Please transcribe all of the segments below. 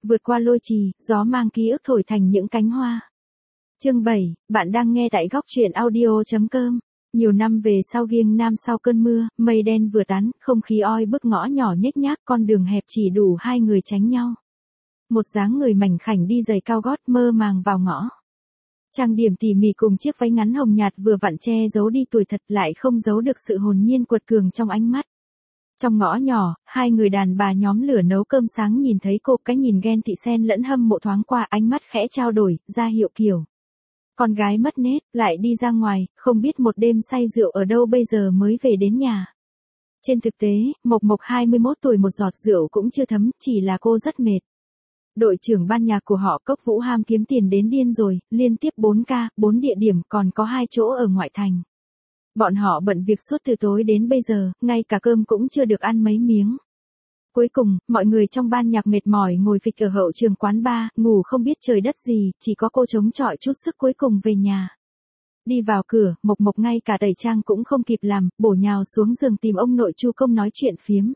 Vượt qua lôi trì, gió mang ký ức thổi thành những cánh hoa. Chương 7, bạn đang nghe tại góc truyện audio.com. Nhiều năm về sau Giêng Nam sau cơn mưa, mây đen vừa tán, không khí oi bức ngõ nhỏ nhếch nhác, con đường hẹp chỉ đủ hai người tránh nhau. Một dáng người mảnh khảnh đi giày cao gót mơ màng vào ngõ. Trang điểm tỉ mỉ cùng chiếc váy ngắn hồng nhạt vừa vặn che giấu đi tuổi thật lại không giấu được sự hồn nhiên quật cường trong ánh mắt. Trong ngõ nhỏ, hai người đàn bà nhóm lửa nấu cơm sáng nhìn thấy cô, cái nhìn ghen tị xen lẫn hâm mộ thoáng qua, ánh mắt khẽ trao đổi, ra hiệu kiểu. Con gái mất nết, lại đi ra ngoài, không biết một đêm say rượu ở đâu bây giờ mới về đến nhà. Trên thực tế, Mộc Mộc 21 tuổi một giọt rượu cũng chưa thấm, chỉ là cô rất mệt. Đội trưởng ban nhạc của họ Cốc Vũ ham kiếm tiền đến điên rồi, liên tiếp 4 ca, 4 địa điểm, còn có 2 chỗ ở ngoại thành. Bọn họ bận việc suốt từ tối đến bây giờ, ngay cả cơm cũng chưa được ăn mấy miếng. Cuối cùng, mọi người trong ban nhạc mệt mỏi ngồi phịch ở hậu trường quán bar, ngủ không biết trời đất gì, chỉ có cô chống chọi chút sức cuối cùng về nhà. Đi vào cửa, Mộc Mộc ngay cả tẩy trang cũng không kịp làm, bổ nhào xuống giường tìm ông nội Chu Công nói chuyện phiếm.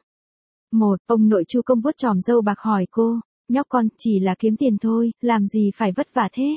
Ông nội Chu Công vuốt chòm râu bạc hỏi cô, nhóc con, chỉ là kiếm tiền thôi, làm gì phải vất vả thế?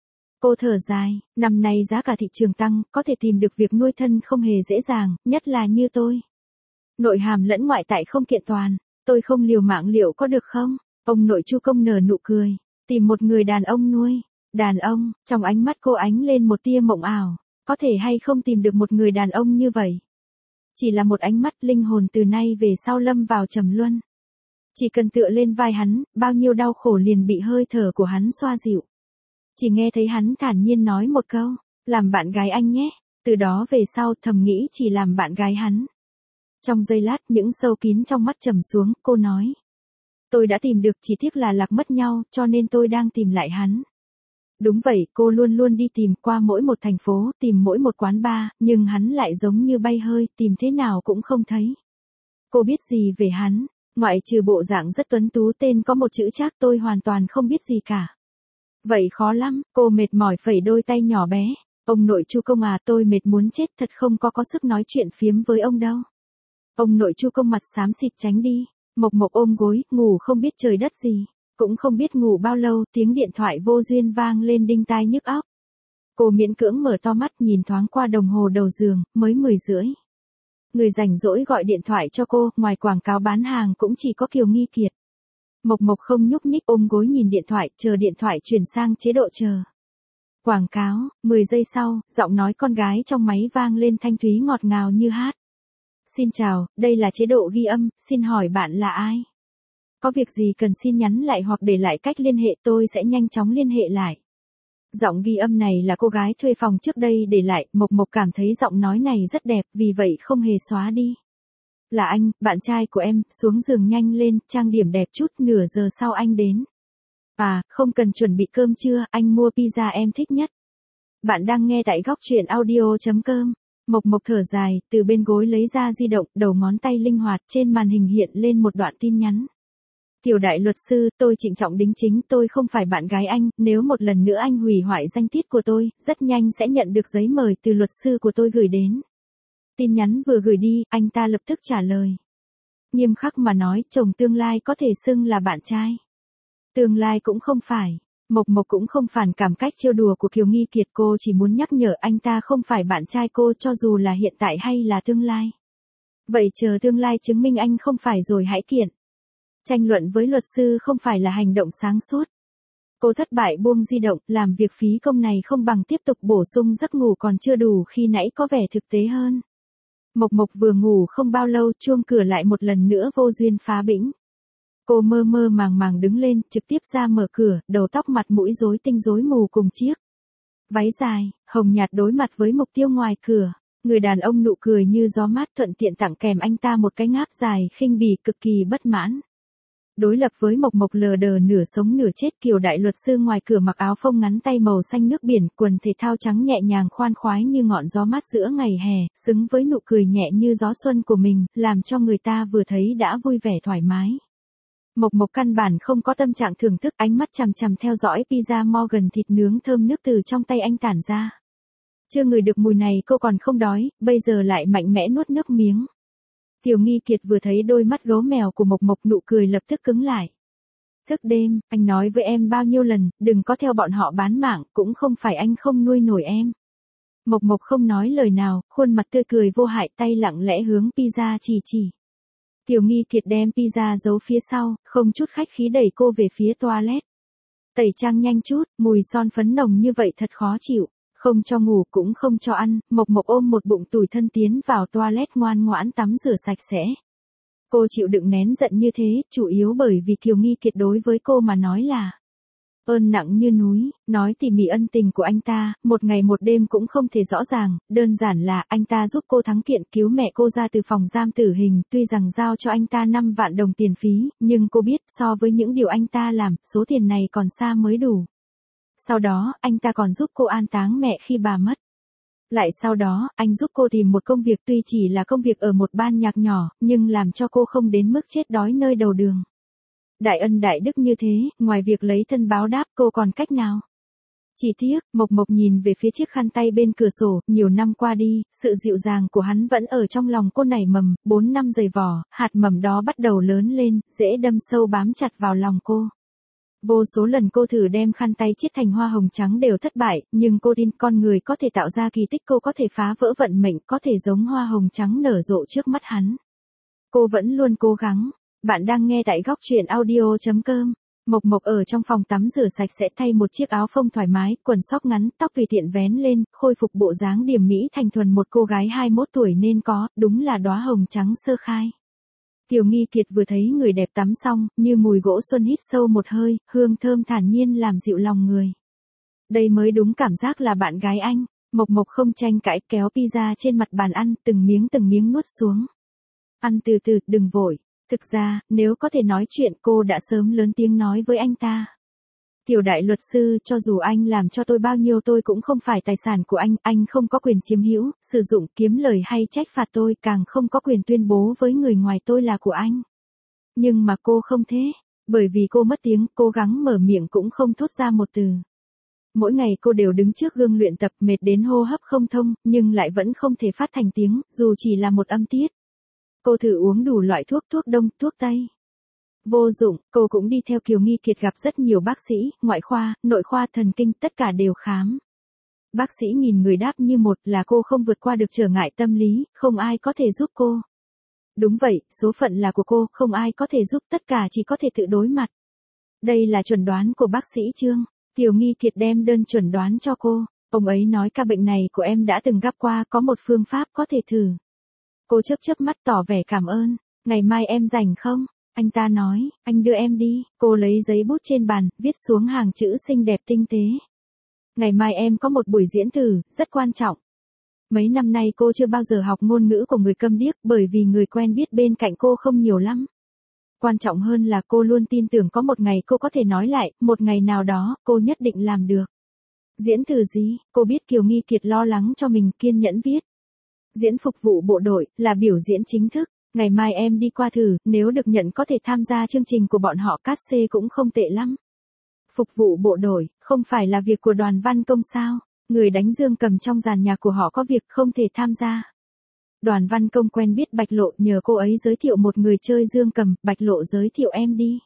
Cô thở dài, năm nay giá cả thị trường tăng, có thể tìm được việc nuôi thân không hề dễ dàng, nhất là như tôi. Nội hàm lẫn ngoại tại không kiện toàn, tôi không liều mạng liệu có được không? Ông nội Chu Công nở nụ cười, tìm một người đàn ông nuôi. Đàn ông, trong ánh mắt cô ánh lên một tia mộng ảo, có thể hay không tìm được một người đàn ông như vậy? Chỉ là một ánh mắt, linh hồn từ nay về sau lâm vào trầm luân. Chỉ cần tựa lên vai hắn, bao nhiêu đau khổ liền bị hơi thở của hắn xoa dịu. Chỉ nghe thấy hắn thản nhiên nói một câu, làm bạn gái anh nhé. Từ đó về sau thầm nghĩ chỉ làm bạn gái hắn. Trong giây lát những sâu kín trong mắt trầm xuống, cô nói. Tôi đã tìm được, chỉ tiếc là lạc mất nhau, cho nên tôi đang tìm lại hắn. Đúng vậy, cô luôn luôn đi tìm qua mỗi một thành phố, tìm mỗi một quán bar, nhưng hắn lại giống như bay hơi, tìm thế nào cũng không thấy. Cô biết gì về hắn? Ngoại trừ bộ dạng rất tuấn tú, tên có một chữ Trác, tôi hoàn toàn không biết gì cả. Vậy khó lắm, cô mệt mỏi phẩy đôi tay nhỏ bé. Ông nội Chu Công à, tôi mệt muốn chết, thật không có sức nói chuyện phiếm với ông đâu. Ông nội Chu Công mặt xám xịt tránh đi. Mộc Mộc ôm gối, ngủ không biết trời đất gì. Cũng không biết ngủ bao lâu, tiếng điện thoại vô duyên vang lên đinh tai nhức óc. Cô miễn cưỡng mở to mắt nhìn thoáng qua đồng hồ đầu giường, mới 10:30. Người rảnh rỗi gọi điện thoại cho cô, ngoài quảng cáo bán hàng cũng chỉ có Kiều Nghi Kiệt. Mộc Mộc không nhúc nhích ôm gối nhìn điện thoại, chờ điện thoại chuyển sang chế độ chờ. Quảng cáo, 10 giây sau, giọng nói con gái trong máy vang lên thanh thúy ngọt ngào như hát. Xin chào, đây là chế độ ghi âm, xin hỏi bạn là ai? Có việc gì cần xin nhắn lại hoặc để lại cách liên hệ, tôi sẽ nhanh chóng liên hệ lại. Giọng ghi âm này là cô gái thuê phòng trước đây để lại, Mộc Mộc cảm thấy giọng nói này rất đẹp, vì vậy không hề xóa đi. Là anh, bạn trai của em, xuống giường nhanh lên, trang điểm đẹp chút, nửa giờ sau anh đến. À, không cần chuẩn bị cơm trưa, anh mua pizza em thích nhất. Bạn đang nghe tại góc truyện audio.com. Mộc Mộc thở dài, từ bên gối lấy ra di động, đầu ngón tay linh hoạt, trên màn hình hiện lên một đoạn tin nhắn. Tiểu đại luật sư, tôi trịnh trọng đính chính, tôi không phải bạn gái anh, nếu một lần nữa anh hủy hoại danh tiết của tôi, rất nhanh sẽ nhận được giấy mời từ luật sư của tôi gửi đến. Tin nhắn vừa gửi đi, anh ta lập tức trả lời. Nghiêm khắc mà nói, chồng tương lai có thể xưng là bạn trai. Tương lai cũng không phải. Mộc Mộc cũng không phản cảm cách trêu đùa của Kiều Nghi Kiệt, cô chỉ muốn nhắc nhở anh ta không phải bạn trai cô cho dù là hiện tại hay là tương lai. Vậy chờ tương lai chứng minh anh không phải rồi hãy kiện. Tranh luận với luật sư không phải là hành động sáng suốt. Cô thất bại buông di động, làm việc phí công này không bằng tiếp tục bổ sung giấc ngủ còn chưa đủ khi nãy có vẻ thực tế hơn. Mộc Mộc vừa ngủ không bao lâu, chuông cửa lại một lần nữa vô duyên phá bĩnh. Cô mơ mơ màng màng đứng lên, trực tiếp ra mở cửa, đầu tóc mặt mũi rối tinh rối mù cùng chiếc váy dài, hồng nhạt đối mặt với mục tiêu ngoài cửa. Người đàn ông nụ cười như gió mát thuận tiện tặng kèm anh ta một cái ngáp dài khinh bỉ cực kỳ bất mãn. Đối lập với Mộc Mộc lờ đờ nửa sống nửa chết, Kiều đại luật sư ngoài cửa mặc áo phông ngắn tay màu xanh nước biển, quần thể thao trắng nhẹ nhàng khoan khoái như ngọn gió mát giữa ngày hè, xứng với nụ cười nhẹ như gió xuân của mình, làm cho người ta vừa thấy đã vui vẻ thoải mái. Mộc Mộc căn bản không có tâm trạng thưởng thức, ánh mắt chằm chằm theo dõi pizza Morgan thịt nướng thơm nước từ trong tay anh tản ra. Chưa ngửi được mùi này cô còn không đói, bây giờ lại mạnh mẽ nuốt nước miếng. Kiều Nghi Kiệt vừa thấy đôi mắt gấu mèo của Mộc Mộc, nụ cười lập tức cứng lại. Thức đêm, anh nói với em bao nhiêu lần, đừng có theo bọn họ bán mạng, cũng không phải anh không nuôi nổi em. Mộc Mộc không nói lời nào, khuôn mặt tươi cười vô hại, tay lặng lẽ hướng pizza chỉ. Tiểu Nghi Kiệt đem pizza giấu phía sau, không chút khách khí đẩy cô về phía toilet. Tẩy trang nhanh chút, mùi son phấn nồng như vậy thật khó chịu. Không cho ngủ cũng không cho ăn, Mộc Mộc ôm một bụng tủi thân tiến vào toilet ngoan ngoãn tắm rửa sạch sẽ. Cô chịu đựng nén giận như thế, chủ yếu bởi vì Kiều Nghi Kiệt đối với cô mà nói là ơn nặng như núi, nói tỉ mỉ ân tình của anh ta, một ngày một đêm cũng không thể rõ ràng, đơn giản là anh ta giúp cô thắng kiện cứu mẹ cô ra từ phòng giam tử hình, tuy rằng giao cho anh ta 5 vạn đồng tiền phí, nhưng cô biết so với những điều anh ta làm, số tiền này còn xa mới đủ. Sau đó, anh ta còn giúp cô an táng mẹ khi bà mất. Lại sau đó, anh giúp cô tìm một công việc tuy chỉ là công việc ở một ban nhạc nhỏ, nhưng làm cho cô không đến mức chết đói nơi đầu đường. Đại ân đại đức như thế, ngoài việc lấy thân báo đáp cô còn cách nào? Chỉ tiếc, Mộc Mộc nhìn về phía chiếc khăn tay bên cửa sổ, nhiều năm qua đi, sự dịu dàng của hắn vẫn ở trong lòng cô nảy mầm, 4 năm dày vỏ, hạt mầm đó bắt đầu lớn lên, dễ đâm sâu bám chặt vào lòng cô. Vô số lần cô thử đem khăn tay chiết thành hoa hồng trắng đều thất bại, nhưng cô tin con người có thể tạo ra kỳ tích, cô có thể phá vỡ vận mệnh, có thể giống hoa hồng trắng nở rộ trước mắt hắn. Cô vẫn luôn cố gắng. Bạn đang nghe tại góc truyện audio.com. Mộc Mộc ở trong phòng tắm rửa sạch sẽ thay một chiếc áo phông thoải mái, quần sóc ngắn, tóc tùy tiện vén lên, khôi phục bộ dáng điềm mỹ thành thuần một cô gái 21 tuổi nên có, đúng là đóa hồng trắng sơ khai. Tiểu Nghi Kiệt vừa thấy người đẹp tắm xong, như mùi gỗ xuân hít sâu một hơi, hương thơm thản nhiên làm dịu lòng người. Đây mới đúng cảm giác là bạn gái anh. Mộc Mộc không tranh cãi, kéo pizza trên mặt bàn ăn, từng miếng nuốt xuống. Ăn từ từ, đừng vội. Thực ra, nếu có thể nói chuyện cô đã sớm lớn tiếng nói với anh ta. Tiểu đại luật sư, cho dù anh làm cho tôi bao nhiêu tôi cũng không phải tài sản của anh không có quyền chiếm hữu, sử dụng, kiếm lời hay trách phạt tôi, càng không có quyền tuyên bố với người ngoài tôi là của anh. Nhưng mà cô không thế, bởi vì cô mất tiếng, cố gắng mở miệng cũng không thốt ra một từ. Mỗi ngày cô đều đứng trước gương luyện tập, mệt đến hô hấp không thông, nhưng lại vẫn không thể phát thành tiếng, dù chỉ là một âm tiết. Cô thử uống đủ loại thuốc đông, thuốc tây. Vô dụng, cô cũng đi theo Kiều Nghi Kiệt gặp rất nhiều bác sĩ, ngoại khoa, nội khoa, thần kinh, tất cả đều khám. Bác sĩ nhìn người đáp như một là cô không vượt qua được trở ngại tâm lý, không ai có thể giúp cô. Đúng vậy, số phận là của cô, không ai có thể giúp, tất cả chỉ có thể tự đối mặt. Đây là chuẩn đoán của bác sĩ Trương. Kiều Nghi Kiệt đem đơn chuẩn đoán cho cô. Ông ấy nói ca bệnh này của em đã từng gặp qua, có một phương pháp có thể thử. Cô chớp mắt tỏ vẻ cảm ơn. Ngày mai em rảnh không? Anh ta nói, anh đưa em đi. Cô lấy giấy bút trên bàn, viết xuống hàng chữ xinh đẹp tinh tế. Ngày mai em có một buổi diễn thử, rất quan trọng. Mấy năm nay cô chưa bao giờ học ngôn ngữ của người câm điếc bởi vì người quen biết bên cạnh cô không nhiều lắm. Quan trọng hơn là cô luôn tin tưởng có một ngày cô có thể nói lại, một ngày nào đó, cô nhất định làm được. Diễn thử gì? Cô biết Kiều Nghi Kiệt lo lắng cho mình, kiên nhẫn viết. Diễn phục vụ bộ đội, là biểu diễn chính thức. Ngày mai em đi qua thử, nếu được nhận có thể tham gia chương trình của bọn họ, cát xê cũng không tệ lắm. Phục vụ bộ đội, không phải là việc của Đoàn Văn Công sao? Người đánh dương cầm trong dàn nhạc của họ có việc không thể tham gia. Đoàn Văn Công quen biết Bạch Lộ, nhờ cô ấy giới thiệu một người chơi dương cầm, Bạch Lộ giới thiệu em đi.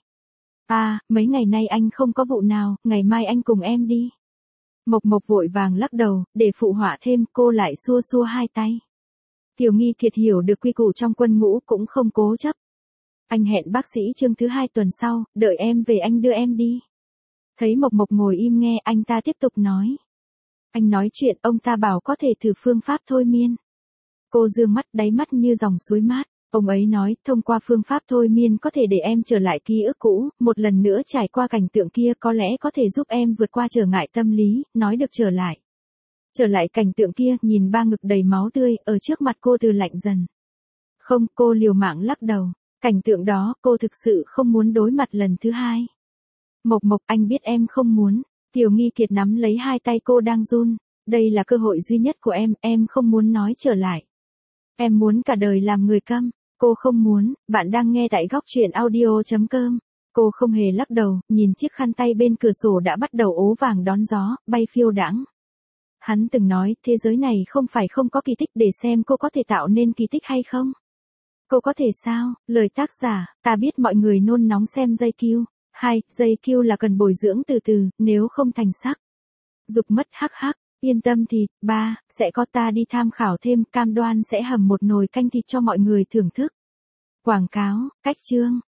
À, mấy ngày nay anh không có vụ nào, ngày mai anh cùng em đi. Mộc Mộc vội vàng lắc đầu, để phụ họa thêm, cô lại xua xua hai tay. Tiểu Nghi Kiệt hiểu được quy củ trong quân ngũ cũng không cố chấp. Anh hẹn bác sĩ Trương thứ 2 tuần sau, đợi em về anh đưa em đi. Thấy Mộc Mộc ngồi im nghe, anh ta tiếp tục nói. Anh nói chuyện, ông ta bảo có thể thử phương pháp thôi miên. Cô dương mắt, đáy mắt như dòng suối mát. Ông ấy nói, thông qua phương pháp thôi miên có thể để em trở lại ký ức cũ, một lần nữa trải qua cảnh tượng kia có lẽ có thể giúp em vượt qua trở ngại tâm lý, nói được trở lại. Trở lại cảnh tượng kia, nhìn ba ngực đầy máu tươi, ở trước mặt cô từ lạnh dần. Không, cô liều mạng lắc đầu. Cảnh tượng đó, cô thực sự không muốn đối mặt lần thứ hai. Mộc Mộc, anh biết em không muốn. Tiểu Nghi Kiệt nắm lấy hai tay cô đang run. Đây là cơ hội duy nhất của em không muốn nói trở lại. Em muốn cả đời làm người câm. Cô không muốn, bạn đang nghe tại góc truyện audio.com. Cô không hề lắc đầu, nhìn chiếc khăn tay bên cửa sổ đã bắt đầu ố vàng đón gió, bay phiêu đãng. Hắn từng nói, thế giới này không phải không có kỳ tích, để xem cô có thể tạo nên kỳ tích hay không. Cô có thể sao? Lời tác giả, ta biết mọi người nôn nóng xem dây kiu. 2. Dây cue là cần bồi dưỡng từ từ, nếu không thành sắc. Dục mất hắc hắc, yên tâm thì. 3. Sẽ có ta đi tham khảo thêm, cam đoan sẽ hầm một nồi canh thịt cho mọi người thưởng thức. Quảng cáo, cách chương.